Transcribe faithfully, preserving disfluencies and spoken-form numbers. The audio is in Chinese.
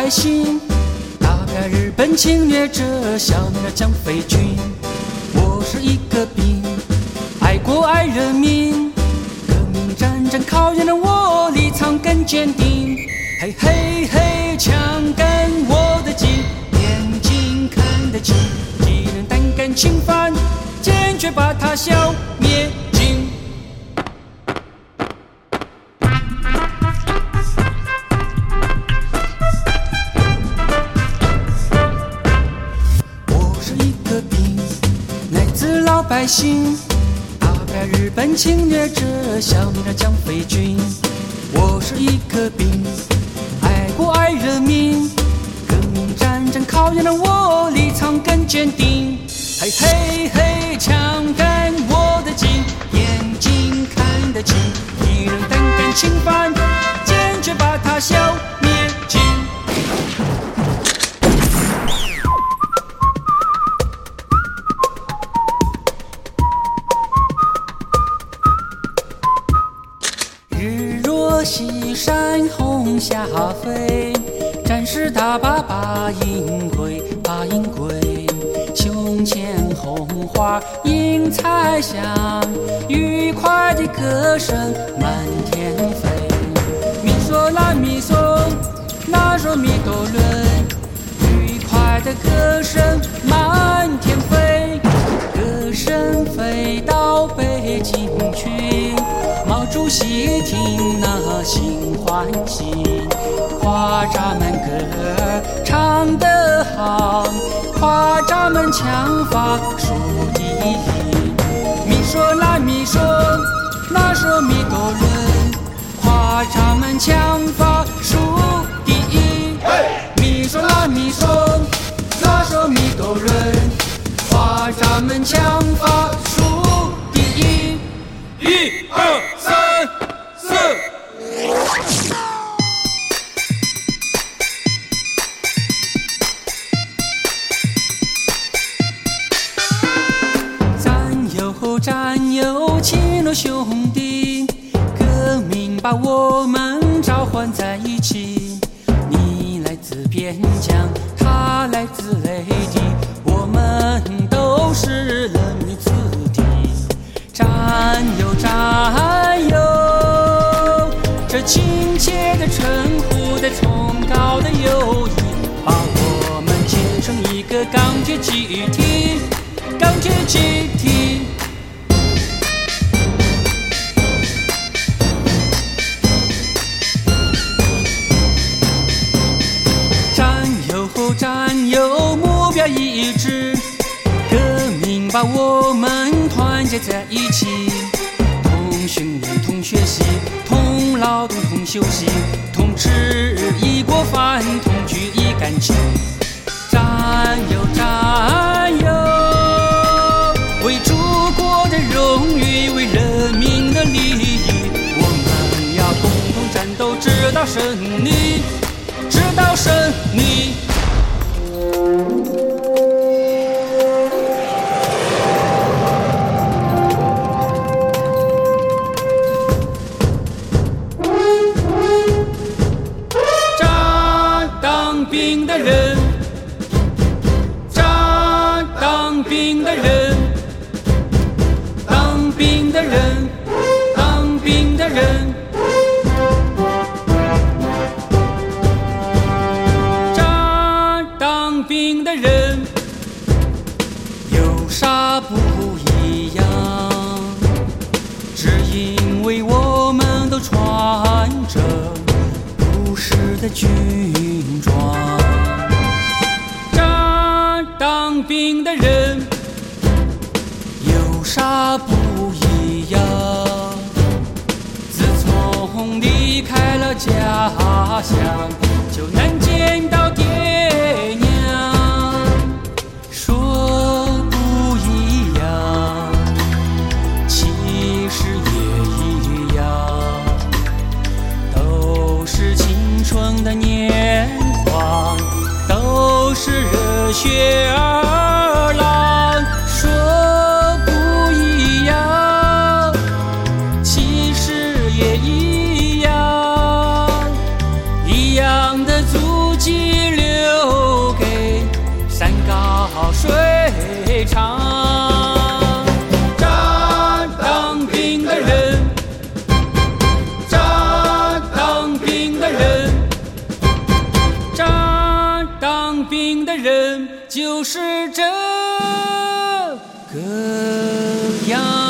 百姓，打败日本侵略者，消灭了蒋匪军。我是一个兵，爱国爱人民，革命战争考验了我，立场更坚定。嘿嘿嘿，枪杆我的紧，眼睛看得清，敌人胆敢侵犯，坚决把他消灭尽。我是一个兵，来自老百姓，打败日本侵略者，消灭了蒋匪军。我是一个兵，爱国爱人民，革命战争考验了我，立场更坚定。嘿嘿嘿，枪杆我的紧，眼睛看得清，敌人胆敢侵犯，坚决把他消灭尽。日落西山红霞飞，战士打靶把营归，把营归。胸前红花映彩香，愉快的歌声满天飞。咪嗦啦咪嗦，那嗦咪哆伦，愉快的歌声满天飞。歌声飞到北京去，毛主席听那心欢喜，夸咱们歌唱得好，夸咱们枪法数第一。咪嗦啦咪嗦，那嗦咪哆伦，夸咱们枪法数第一。咪嗦啦咪嗦，那嗦咪哆伦，夸咱们枪法数第一。一二三四。战友亲了兄弟，革命把我们召唤在一起。你来自边疆，他来自内地，我们都是人民子弟。战友战友，这亲切的称呼，这崇高的友谊，把我们结成一个钢铁集体，钢铁集体。战友目标一致，革命把我们团结在一起。同训练，同学习，同劳动，同休息，同吃一锅饭，同聚一杆琴。战友战友，为祖国的荣誉，为人民的利益，我们要共同战斗，直到胜利，直到胜利。当兵的人，站当兵的人，当兵的人，当兵的人，站当兵的人，有啥不一样？只因为我们都穿着朴实的军装。站当兵的人有啥不一样？自从离开了家乡，就难见到爹娘。说不一样，其实也一样，都是青春的年华，都是热血儿郎。说不一样，其实也一样，一样的足迹呀。